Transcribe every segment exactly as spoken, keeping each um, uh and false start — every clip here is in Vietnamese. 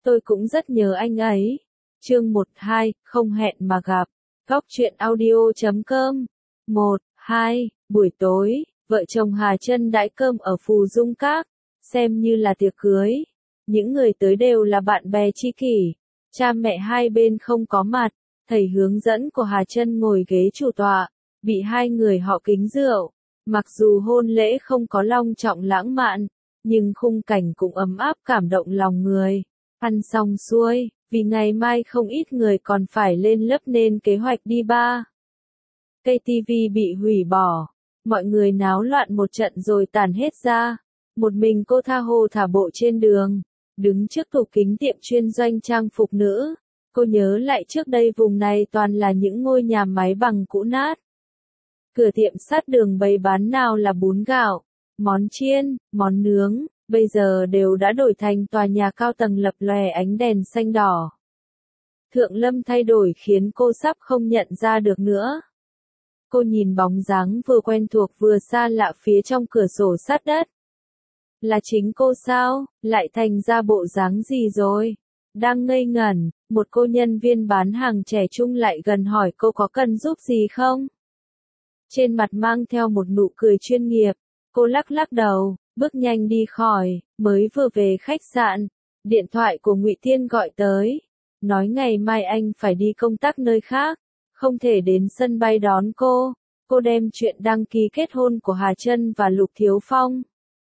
Tôi cũng rất nhớ anh ấy. Chương một hai, không hẹn mà gặp. Góc truyện audio chấm com. một, hai, buổi tối, vợ chồng Hà Trân đãi cơm ở Phù Dung Các, xem như là tiệc cưới. Những người tới đều là bạn bè tri kỷ. Cha mẹ hai bên không có mặt, thầy hướng dẫn của Hà Trân ngồi ghế chủ tọa, bị hai người họ kính rượu. Mặc dù hôn lễ không có long trọng lãng mạn, nhưng khung cảnh cũng ấm áp cảm động lòng người. Ăn xong xuôi, vì ngày mai không ít người còn phải lên lớp nên kế hoạch đi bar cây ti vi bị hủy bỏ. Mọi người náo loạn một trận rồi tản hết ra. Một mình cô tha hồ thả bộ trên đường, đứng trước tủ kính tiệm chuyên doanh trang phục nữ. Cô nhớ lại trước đây vùng này toàn là những ngôi nhà máy bằng cũ nát. Cửa tiệm sát đường bày bán nào là bún gạo, món chiên, món nướng, bây giờ đều đã đổi thành tòa nhà cao tầng lập lòe ánh đèn xanh đỏ. Thượng Lâm thay đổi khiến cô sắp không nhận ra được nữa. Cô nhìn bóng dáng vừa quen thuộc vừa xa lạ phía trong cửa sổ sát đất. Là chính cô sao, lại thành ra bộ dáng gì rồi? Đang ngây ngẩn, một cô nhân viên bán hàng trẻ trung lại gần hỏi cô có cần giúp gì không? Trên mặt mang theo một nụ cười chuyên nghiệp, cô lắc lắc đầu, bước nhanh đi khỏi. Mới vừa về khách sạn, điện thoại của Ngụy Tiên gọi tới, nói ngày mai anh phải đi công tác nơi khác, không thể đến sân bay đón cô. Cô đem chuyện đăng ký kết hôn của Hà Trân và Lục Thiếu Phong,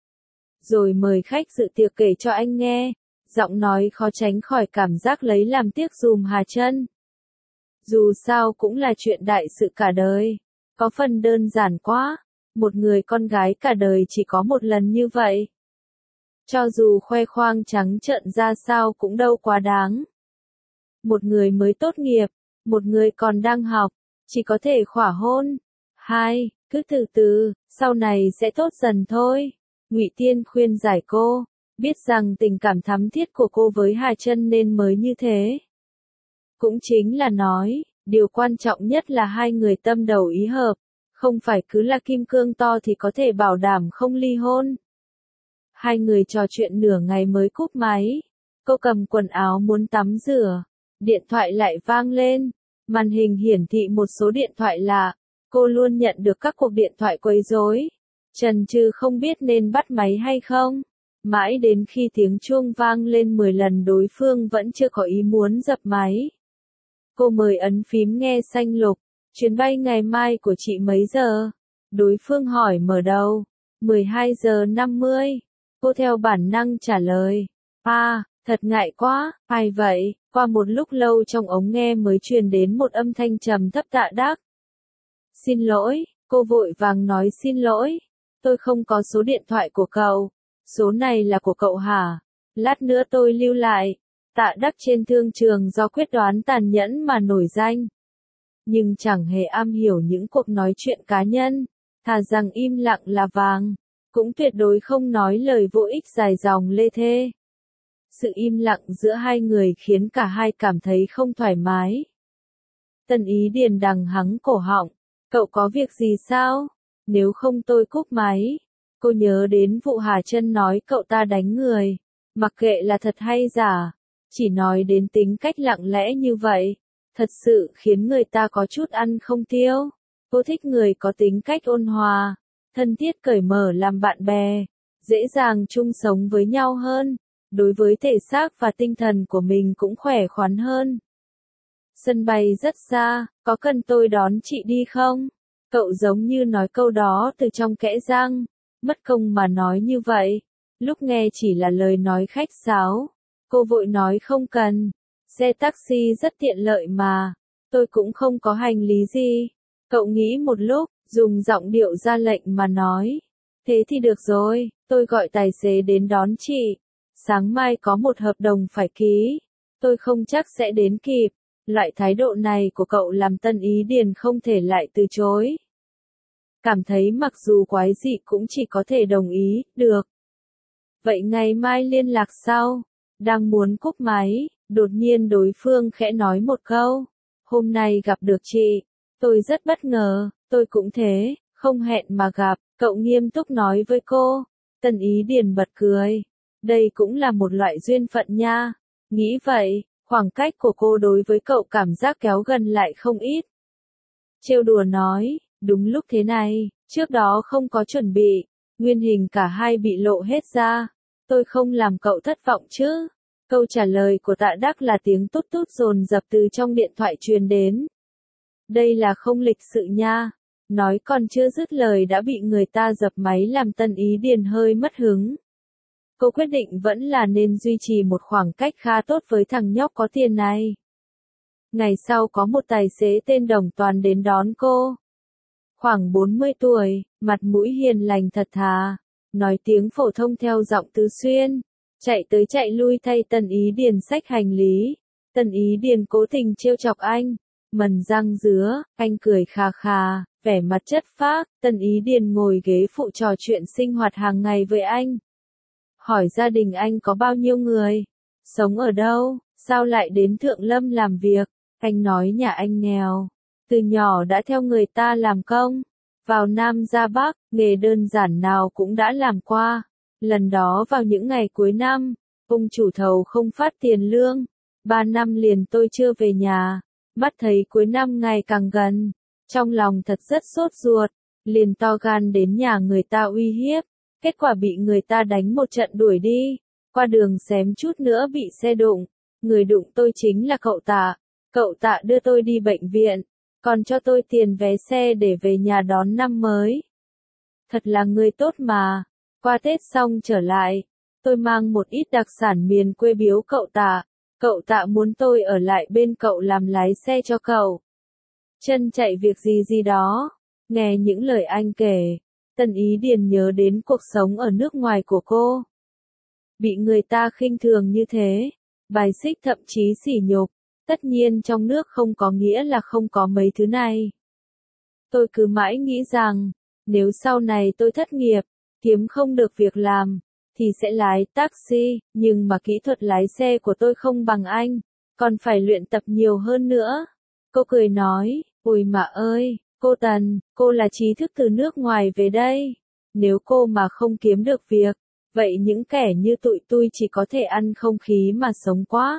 rồi mời khách dự tiệc kể cho anh nghe. Giọng nói khó tránh khỏi cảm giác lấy làm tiếc dùm Hà Trân. Dù sao cũng là chuyện đại sự cả đời, có phần đơn giản quá. Một người con gái cả đời chỉ có một lần như vậy. Cho dù khoe khoang trắng trợn ra sao cũng đâu quá đáng. Một người mới tốt nghiệp, một người còn đang học, chỉ có thể khỏa hôn. Hai, cứ từ từ, sau này sẽ tốt dần thôi. Ngụy Tiên khuyên giải cô, biết rằng tình cảm thắm thiết của cô với Hà Trân nên mới như thế. Cũng chính là nói, điều quan trọng nhất là hai người tâm đầu ý hợp, không phải cứ là kim cương to thì có thể bảo đảm không ly hôn. Hai người trò chuyện nửa ngày mới cúp máy. Cô cầm quần áo muốn tắm rửa, điện thoại lại vang lên, màn hình hiển thị một số điện thoại lạ. Cô luôn nhận được các cuộc điện thoại quấy rối, chần chừ không biết nên bắt máy hay không. Mãi đến khi tiếng chuông vang lên mười lần đối phương vẫn chưa có ý muốn dập máy. Cô mời ấn phím nghe xanh lục. Chuyến bay ngày mai của chị mấy giờ? Đối phương hỏi mở đầu. mười hai giờ năm mươi. Cô theo bản năng trả lời. À, thật ngại quá, ai vậy? Qua một lúc lâu trong ống nghe mới truyền đến một âm thanh trầm thấp tạ đắc. Xin lỗi, cô vội vàng nói xin lỗi. Tôi không có số điện thoại của cậu. Số này là của cậu hả? Lát nữa tôi lưu lại. Tạ đắc trên thương trường do quyết đoán tàn nhẫn mà nổi danh. Nhưng chẳng hề am hiểu những cuộc nói chuyện cá nhân, thà rằng im lặng là vàng, cũng tuyệt đối không nói lời vô ích dài dòng lê thê. Sự im lặng giữa hai người khiến cả hai cảm thấy không thoải mái. Tân Ý Điền đằng hắng cổ họng, cậu có việc gì sao? Nếu không tôi cúp máy. Cô nhớ đến vụ Hà Trân nói cậu ta đánh người, mặc kệ là thật hay giả, chỉ nói đến tính cách lặng lẽ như vậy. Thật sự khiến người ta có chút ăn không tiêu. Cô thích người có tính cách ôn hòa, thân thiết cởi mở làm bạn bè, dễ dàng chung sống với nhau hơn. Đối với thể xác và tinh thần của mình cũng khỏe khoắn hơn. Sân bay rất xa, có cần tôi đón chị đi không? Cậu giống như nói câu đó từ trong kẽ răng, mất công mà nói như vậy. Lúc nghe chỉ là lời nói khách sáo, cô vội nói không cần. Xe taxi rất tiện lợi mà, tôi cũng không có hành lý gì. Cậu nghĩ một lúc, dùng giọng điệu ra lệnh mà nói. Thế thì được rồi, tôi gọi tài xế đến đón chị. Sáng mai có một hợp đồng phải ký, tôi không chắc sẽ đến kịp. Loại thái độ này của cậu làm Tân Ý Điền không thể lại từ chối. Cảm thấy mặc dù quái dị cũng chỉ có thể đồng ý, được. Vậy ngày mai liên lạc sau. Đang muốn cúp máy, đột nhiên đối phương khẽ nói một câu. Hôm nay gặp được chị, tôi rất bất ngờ, tôi cũng thế, không hẹn mà gặp, cậu nghiêm túc nói với cô. Tân Ý Điền bật cười. Đây cũng là một loại duyên phận nha. Nghĩ vậy, khoảng cách của cô đối với cậu cảm giác kéo gần lại không ít. Trêu đùa nói, đúng lúc thế này, trước đó không có chuẩn bị, nguyên hình cả hai bị lộ hết ra. Tôi không làm cậu thất vọng chứ? Câu trả lời của Tạ Đắc là tiếng tút tút dồn dập từ trong điện thoại truyền đến. Đây là không lịch sự nha. Nói còn chưa dứt lời đã bị người ta dập máy làm Tân Ý Điền hơi mất hứng. Cô quyết định vẫn là nên duy trì một khoảng cách khá tốt với thằng nhóc có tiền này. Ngày sau có một tài xế tên Đồng Toàn đến đón cô. Khoảng bốn mươi tuổi, mặt mũi hiền lành thật thà, nói tiếng phổ thông theo giọng Tứ Xuyên, chạy tới chạy lui thay Tân Ý Điền xách hành lý. Tân Ý Điền cố tình trêu chọc anh, mần răng dứa, anh cười khà khà, vẻ mặt chất phác. Tân Ý Điền ngồi ghế phụ trò chuyện sinh hoạt hàng ngày với anh. Hỏi gia đình anh có bao nhiêu người, sống ở đâu, sao lại đến Thượng Lâm làm việc. Anh nói nhà anh nghèo, từ nhỏ đã theo người ta làm công, vào Nam ra Bắc, nghề đơn giản nào cũng đã làm qua. Lần đó vào những ngày cuối năm, ông chủ thầu không phát tiền lương, ba năm liền tôi chưa về nhà, mắt thấy cuối năm ngày càng gần, trong lòng thật rất sốt ruột, liền to gan đến nhà người ta uy hiếp, kết quả bị người ta đánh một trận đuổi đi, qua đường xém chút nữa bị xe đụng, người đụng tôi chính là cậu Tạ. Cậu Tạ đưa tôi đi bệnh viện, còn cho tôi tiền vé xe để về nhà đón năm mới. Thật là người tốt mà. Qua Tết xong trở lại, tôi mang một ít đặc sản miền quê biếu cậu Tạ. Cậu Tạ muốn tôi ở lại bên cậu làm lái xe cho cậu. Chân chạy việc gì gì đó. Nghe những lời anh kể, Tân Ý Điền nhớ đến cuộc sống ở nước ngoài của cô. Bị người ta khinh thường như thế, bài xích thậm chí sỉ nhục. Tất nhiên trong nước không có nghĩa là không có mấy thứ này. Tôi cứ mãi nghĩ rằng, nếu sau này tôi thất nghiệp, kiếm không được việc làm, thì sẽ lái taxi, nhưng mà kỹ thuật lái xe của tôi không bằng anh, còn phải luyện tập nhiều hơn nữa. Cô cười nói, ôi mà ơi, cô Tần, cô là trí thức từ nước ngoài về đây. Nếu cô mà không kiếm được việc, vậy những kẻ như tụi tôi chỉ có thể ăn không khí mà sống quá.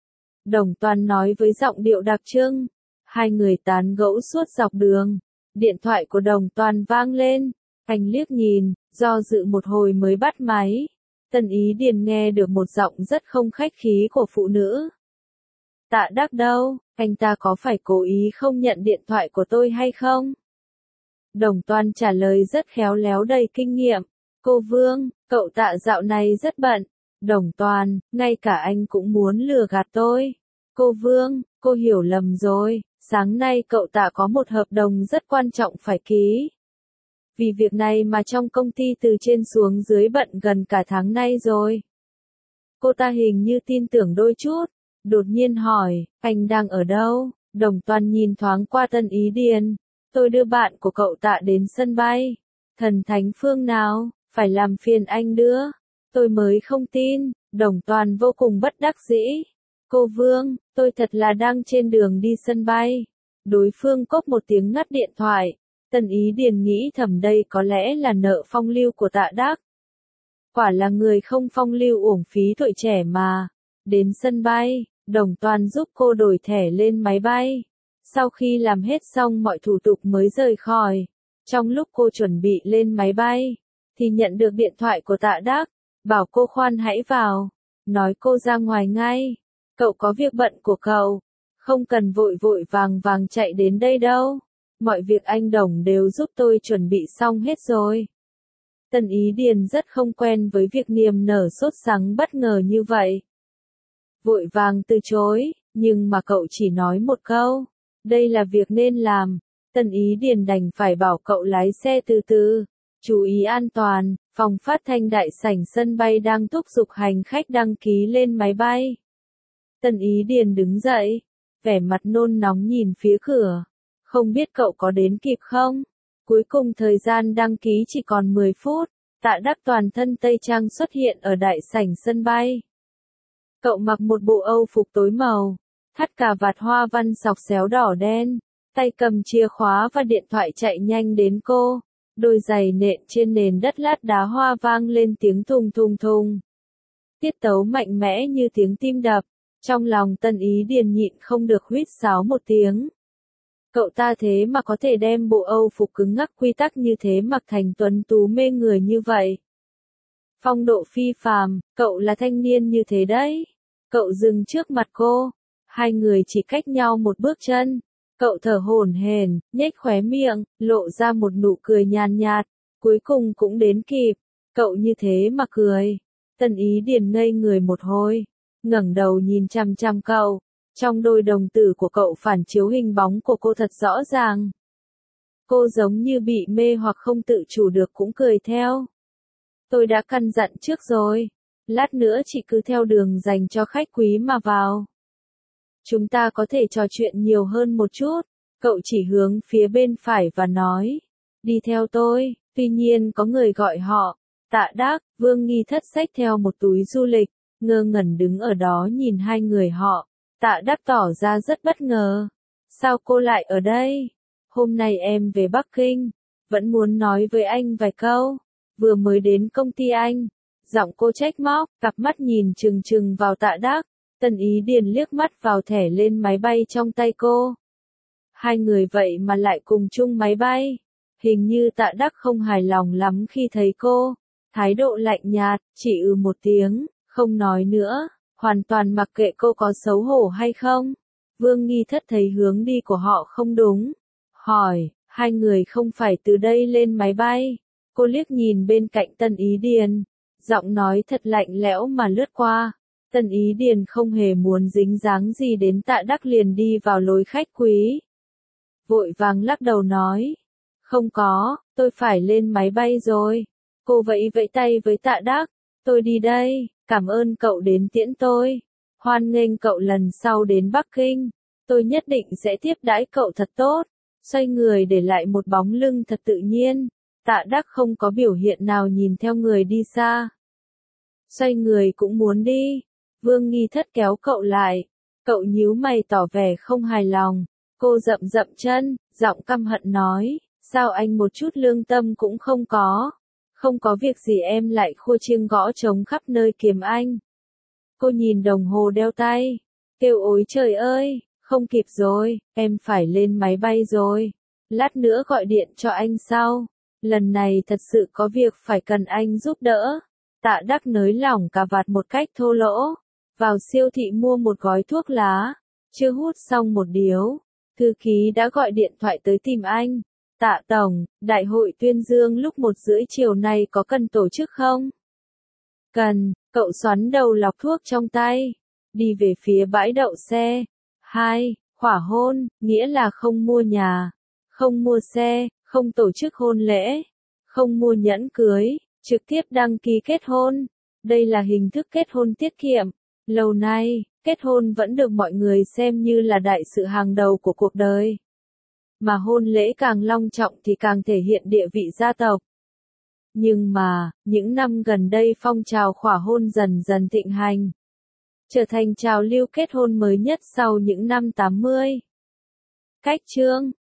Đồng Toàn nói với giọng điệu đặc trưng. Hai người tán gẫu suốt dọc đường. Điện thoại của Đồng Toàn vang lên. Anh liếc nhìn, do dự một hồi mới bắt máy. Tân Ý Điền nghe được một giọng rất không khách khí của phụ nữ. Tạ Đắc đâu, anh ta có phải cố ý không nhận điện thoại của tôi hay không? Đồng Toàn trả lời rất khéo léo đầy kinh nghiệm. Cô Vương, cậu Tạ dạo này rất bận. Đồng Toàn, ngay cả anh cũng muốn lừa gạt tôi. Cô Vương, cô hiểu lầm rồi, sáng nay cậu Tạ có một hợp đồng rất quan trọng phải ký. Vì việc này mà trong công ty từ trên xuống dưới bận gần cả tháng nay rồi. Cô ta hình như tin tưởng đôi chút, đột nhiên hỏi, anh đang ở đâu? Đồng Toàn nhìn thoáng qua Tân Ý Điền. Tôi đưa bạn của cậu Tạ đến sân bay. Thần thánh phương nào, phải làm phiền anh đưa. Tôi mới không tin. Đồng Toàn vô cùng bất đắc dĩ. Cô Vương, tôi thật là đang trên đường đi sân bay. Đối phương cốp một tiếng ngắt điện thoại. Tân Ý Điền nghĩ thầm đây có lẽ là nợ phong lưu của Tạ Đắc. Quả là người không phong lưu uổng phí tuổi trẻ mà. Đến sân bay, Đồng Toàn giúp cô đổi thẻ lên máy bay. Sau khi làm hết xong mọi thủ tục mới rời khỏi. Trong lúc cô chuẩn bị lên máy bay, thì nhận được điện thoại của Tạ Đắc. Bảo cô khoan hãy vào. Nói cô ra ngoài ngay. Cậu có việc bận của cậu. Không cần vội vội vàng vàng chạy đến đây đâu. Mọi việc anh Đồng đều giúp tôi chuẩn bị xong hết rồi. Tân Ý Điền rất không quen với việc niềm nở sốt sắng bất ngờ như vậy. Vội vàng từ chối, nhưng mà cậu chỉ nói một câu. Đây là việc nên làm. Tân Ý Điền đành phải bảo cậu lái xe từ từ. Chú ý an toàn, phòng phát thanh đại sảnh sân bay đang thúc giục hành khách đăng ký lên máy bay. Tân Ý Điền đứng dậy, vẻ mặt nôn nóng nhìn phía cửa. Không biết cậu có đến kịp không? Cuối cùng thời gian đăng ký chỉ còn mười phút, Tạ Đắc toàn thân tây trang xuất hiện ở đại sảnh sân bay. Cậu mặc một bộ âu phục tối màu, thắt cà vạt hoa văn sọc xéo đỏ đen, tay cầm chìa khóa và điện thoại chạy nhanh đến cô. Đôi giày nện trên nền đất lát đá hoa vang lên tiếng thùng thùng thùng. Tiết tấu mạnh mẽ như tiếng tim đập, Trong lòng Tân Ý Điền nhịn không được huýt sáo một tiếng. Cậu ta thế mà có thể đem bộ Âu phục cứng ngắc quy tắc như thế mặc thành tuấn tú mê người như vậy. Phong độ phi phàm, cậu là thanh niên như thế đấy. Cậu dừng trước mặt cô. Hai người chỉ cách nhau một bước chân. Cậu thở hổn hển, nhếch khóe miệng, lộ ra một nụ cười nhàn nhạt. Cuối cùng cũng đến kịp. Cậu như thế mà cười. Tân Ý Điền ngây người một hồi. Ngẩng đầu nhìn chăm chăm cậu. Trong đôi đồng tử của cậu phản chiếu hình bóng của cô thật rõ ràng. Cô giống như bị mê hoặc không tự chủ được cũng cười theo. Tôi đã căn dặn trước rồi. Lát nữa chị cứ theo đường dành cho khách quý mà vào. Chúng ta có thể trò chuyện nhiều hơn một chút. Cậu chỉ hướng phía bên phải và nói. Đi theo tôi. Tuy nhiên có người gọi họ. Tạ Đắc, Vương Nghi Thất xách theo một túi du lịch. Ngơ ngẩn đứng ở đó nhìn hai người họ. Tạ Đắc tỏ ra rất bất ngờ. Sao cô lại ở đây? Hôm nay em về Bắc Kinh. Vẫn muốn nói với anh vài câu. Vừa mới đến công ty anh. Giọng cô trách móc, cặp mắt nhìn trừng trừng vào Tạ Đắc. Tân Ý Điền liếc mắt vào thẻ lên máy bay trong tay cô. Hai người vậy mà lại cùng chung máy bay. Hình như Tạ Đắc không hài lòng lắm khi thấy cô. Thái độ lạnh nhạt, chỉ ừ một tiếng, không nói nữa. Hoàn toàn mặc kệ cô có xấu hổ hay không. Vương Nghi Thất thấy hướng đi của họ không đúng. Hỏi, hai người không phải từ đây lên máy bay. Cô liếc nhìn bên cạnh Tân Ý Điền. Giọng nói thật lạnh lẽo mà lướt qua. Tân Ý Điền không hề muốn dính dáng gì đến Tạ Đắc liền đi vào lối khách quý. Vội vàng lắc đầu nói. Không có, tôi phải lên máy bay rồi. Cô vẫy vẫy tay với Tạ Đắc. Tôi đi đây, cảm ơn cậu đến tiễn tôi. Hoan nghênh cậu lần sau đến Bắc Kinh. Tôi nhất định sẽ tiếp đãi cậu thật tốt. Xoay người để lại một bóng lưng thật tự nhiên. Tạ Đắc không có biểu hiện nào nhìn theo người đi xa. Xoay người cũng muốn đi. Vương Nghi Thất kéo cậu lại. Cậu nhíu mày tỏ vẻ không hài lòng. Cô dậm dậm chân, giọng căm hận nói. Sao anh một chút lương tâm cũng không có? Không có việc gì em lại khua chiêng gõ trống khắp nơi kiếm anh. Cô nhìn đồng hồ đeo tay. Kêu ối trời ơi, không kịp rồi, em phải lên máy bay rồi. Lát nữa gọi điện cho anh sau. Lần này thật sự có việc phải cần anh giúp đỡ. Tạ Đắc nới lỏng cà vạt một cách thô lỗ. Vào siêu thị mua một gói thuốc lá. Chưa hút xong một điếu. Thư ký đã gọi điện thoại tới tìm anh. Tạ Tổng, đại hội tuyên dương lúc một rưỡi chiều nay có cần tổ chức không? Cần, cậu xoắn đầu lọc thuốc trong tay. Đi về phía bãi đậu xe. Hai, khỏa hôn, nghĩa là không mua nhà. Không mua xe, không tổ chức hôn lễ. Không mua nhẫn cưới, trực tiếp đăng ký kết hôn. Đây là hình thức kết hôn tiết kiệm. Lâu nay, kết hôn vẫn được mọi người xem như là đại sự hàng đầu của cuộc đời. Mà hôn lễ càng long trọng thì càng thể hiện địa vị gia tộc. Nhưng mà, những năm gần đây phong trào khỏa hôn dần dần thịnh hành. Trở thành trào lưu kết hôn mới nhất sau những năm tám mươi. Cách chương